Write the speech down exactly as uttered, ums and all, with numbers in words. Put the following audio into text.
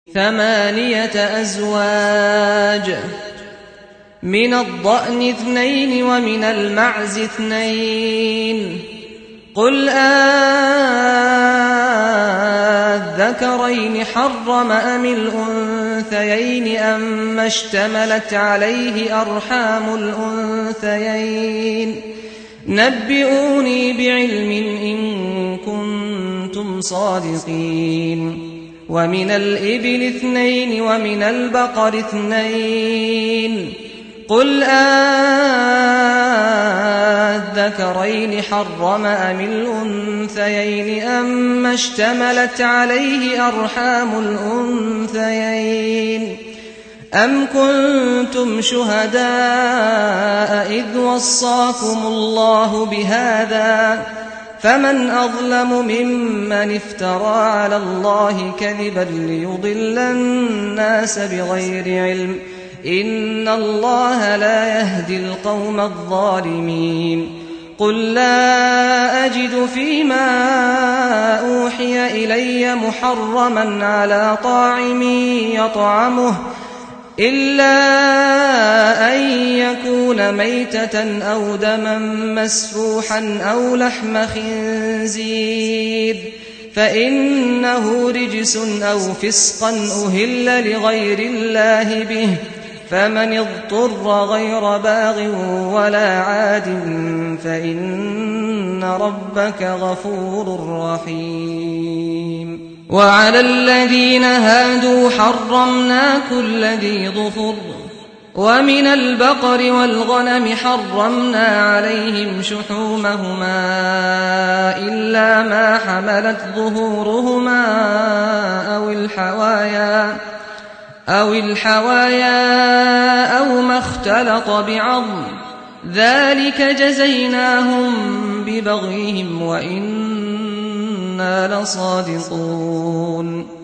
ثمانية أزواج، من الضأن اثنين ومن المعز اثنين. قل آذكرين حرم أم الأنثيين أما اشتملت عليه أرحام الأنثيين؟ نبئوني بعلم إن كنتم صادقين. ومن الإبل اثنين ومن البقر اثنين. قل آذكرين حرم أم الأنثيين أما اشتملت عليه أرحام الأنثيين؟ أم كنتم شهداء إذ وصاكم الله بهذا؟ فمن أظلم ممن افترى على الله كذبا ليضل الناس بغير علم، إن الله لا يهدي القوم الظالمين. قل لا أجد فيما أوحي إلي محرما على طاعم يطعمه إلا أن يكون ميتة أو دما مسفوحا أو لحم خنزير فإنه رجس أو فسقا أهل لغير الله به، فمن اضطر غير باغ ولا عاد فإن ربك غفور رحيم. وعلى الذين هادوا حرمنا كل ذي ظفر، ومن البقر والغنم حرمنا عليهم شحومهما إلا ما حملت ظهورهما أو الحوايا أو الحوايا أو ما اختلط بعظم، ذلك جزيناهم ببغيهم وإنا لصادقون.